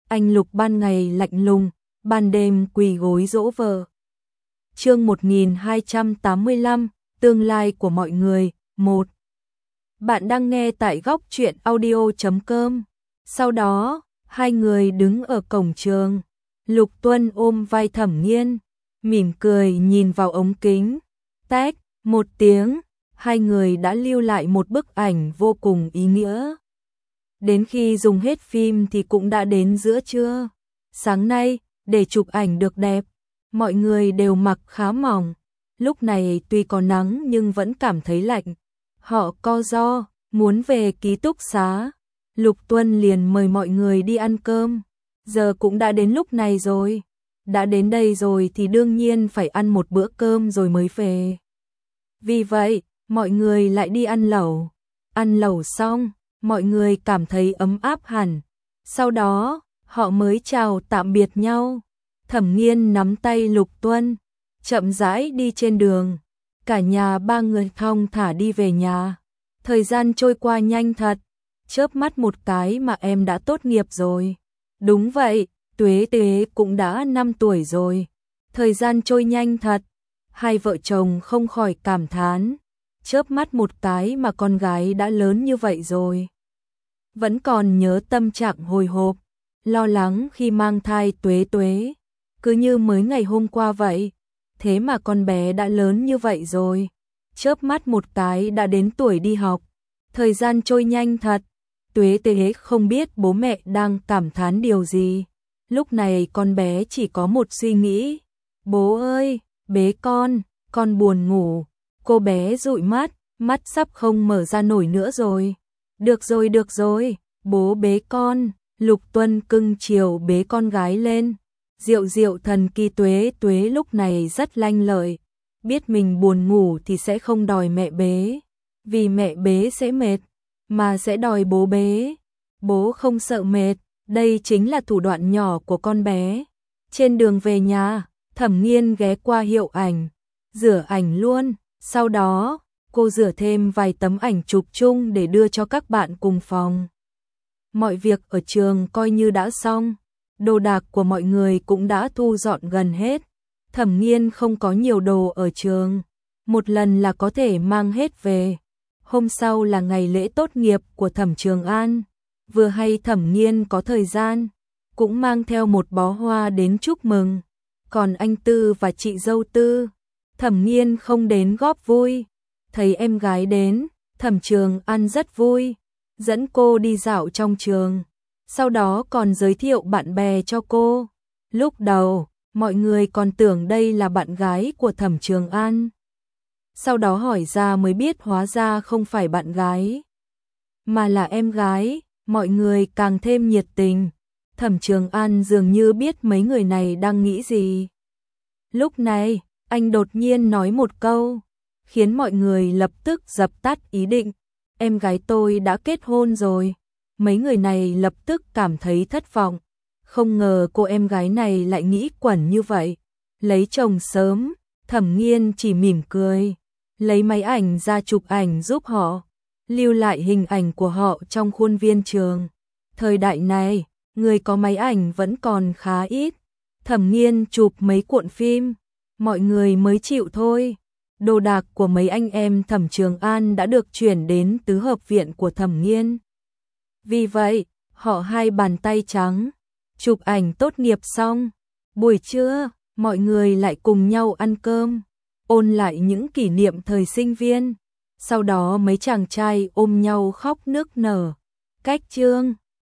anh Lục ban ngày lạnh lùng, ban đêm quỳ gối dỗ vợ. Chương 1285, tương lai của mọi người, 1. Bạn đang nghe tại góc truyện audio.com. Sau đó, hai người đứng ở cổng trường. Lục Tuân ôm vai Thẩm Nghiên, mỉm cười nhìn vào ống kính. Tách, một tiếng, hai người đã lưu lại một bức ảnh vô cùng ý nghĩa. Đến khi dùng hết phim thì cũng đã đến giữa trưa. Sáng nay, để chụp ảnh được đẹp, mọi người đều mặc khá mỏng. Lúc này tuy có nắng nhưng vẫn cảm thấy lạnh. Họ co ro, muốn về ký túc xá. Lục Tuân liền mời mọi người đi ăn cơm. Giờ cũng đã đến lúc này rồi. Đã đến đây rồi thì đương nhiên phải ăn một bữa cơm rồi mới về. Vì vậy, mọi người lại đi ăn lẩu. Ăn lẩu xong, mọi người cảm thấy ấm áp hẳn. Sau đó, họ mới chào tạm biệt nhau. Thẩm Nghiên nắm tay Lục Tuân, chậm rãi đi trên đường. Cả nhà ba người thong thả đi về nhà. Thời gian trôi qua nhanh thật. Chớp mắt một cái mà em đã tốt nghiệp rồi. Đúng vậy, Tuế Tuế cũng đã 5 tuổi rồi. Thời gian trôi nhanh thật. Hai vợ chồng không khỏi cảm thán. Chớp mắt một cái mà con gái đã lớn như vậy rồi. Vẫn còn nhớ tâm trạng hồi hộp, lo lắng khi mang thai Tuế Tuế. Cứ như mới ngày hôm qua vậy. Thế mà con bé đã lớn như vậy rồi. Chớp mắt một cái đã đến tuổi đi học. Thời gian trôi nhanh thật. Tuế Tuế không biết bố mẹ đang cảm thán điều gì. Lúc này con bé chỉ có một suy nghĩ. Bố ơi, bế con buồn ngủ. Cô bé dụi mắt, mắt sắp không mở ra nổi nữa rồi. Được rồi, bố bế con. Lục Tuân cưng chiều bế con gái lên. Diệu diệu thần kỳ Tuế Tuế lúc này rất lanh lợi. Biết mình buồn ngủ thì sẽ không đòi mẹ bế. Vì mẹ bế sẽ mệt, mà sẽ đòi bố bế. Bố không sợ mệt, đây chính là thủ đoạn nhỏ của con bé. Trên đường về nhà, Thẩm Nghiên ghé qua hiệu ảnh, rửa ảnh luôn. Sau đó, cô rửa thêm vài tấm ảnh chụp chung để đưa cho các bạn cùng phòng. Mọi việc ở trường coi như đã xong. Đồ đạc của mọi người cũng đã thu dọn gần hết. Thẩm Nghiên không có nhiều đồ ở trường. Một lần là có thể mang hết về. Hôm sau là ngày lễ tốt nghiệp của Thẩm Trường An. Vừa hay Thẩm Nghiên có thời gian, cũng mang theo một bó hoa đến chúc mừng. Còn anh Tư và chị dâu Tư, Thẩm Nghiên không đến góp vui. Thấy em gái đến, Thẩm Trường An rất vui, dẫn cô đi dạo trong trường. Sau đó còn giới thiệu bạn bè cho cô. Lúc đầu, mọi người còn tưởng đây là bạn gái của Thẩm Trường An. Sau đó hỏi ra mới biết hóa ra không phải bạn gái, mà là em gái. Mọi người càng thêm nhiệt tình. Thẩm Trường An dường như biết mấy người này đang nghĩ gì. Lúc này, anh đột nhiên nói một câu, khiến mọi người lập tức dập tắt ý định. Em gái tôi đã kết hôn rồi. Mấy người này lập tức cảm thấy thất vọng. Không ngờ cô em gái này lại nghĩ quẩn như vậy. Lấy chồng sớm, Thẩm Nghiên chỉ mỉm cười, lấy máy ảnh ra chụp ảnh giúp họ, lưu lại hình ảnh của họ trong khuôn viên trường. Thời đại này, người có máy ảnh vẫn còn khá ít. Thẩm Nghiên chụp mấy cuộn phim, mọi người mới chịu thôi. Đồ đạc của mấy anh em Thẩm Trường An đã được chuyển đến tứ hợp viện của Thẩm Nghiên. Vì vậy, họ hai bàn tay trắng, chụp ảnh tốt nghiệp xong. Buổi trưa, mọi người lại cùng nhau ăn cơm, ôn lại những kỷ niệm thời sinh viên. Sau đó mấy chàng trai ôm nhau khóc nức nở. Cách chương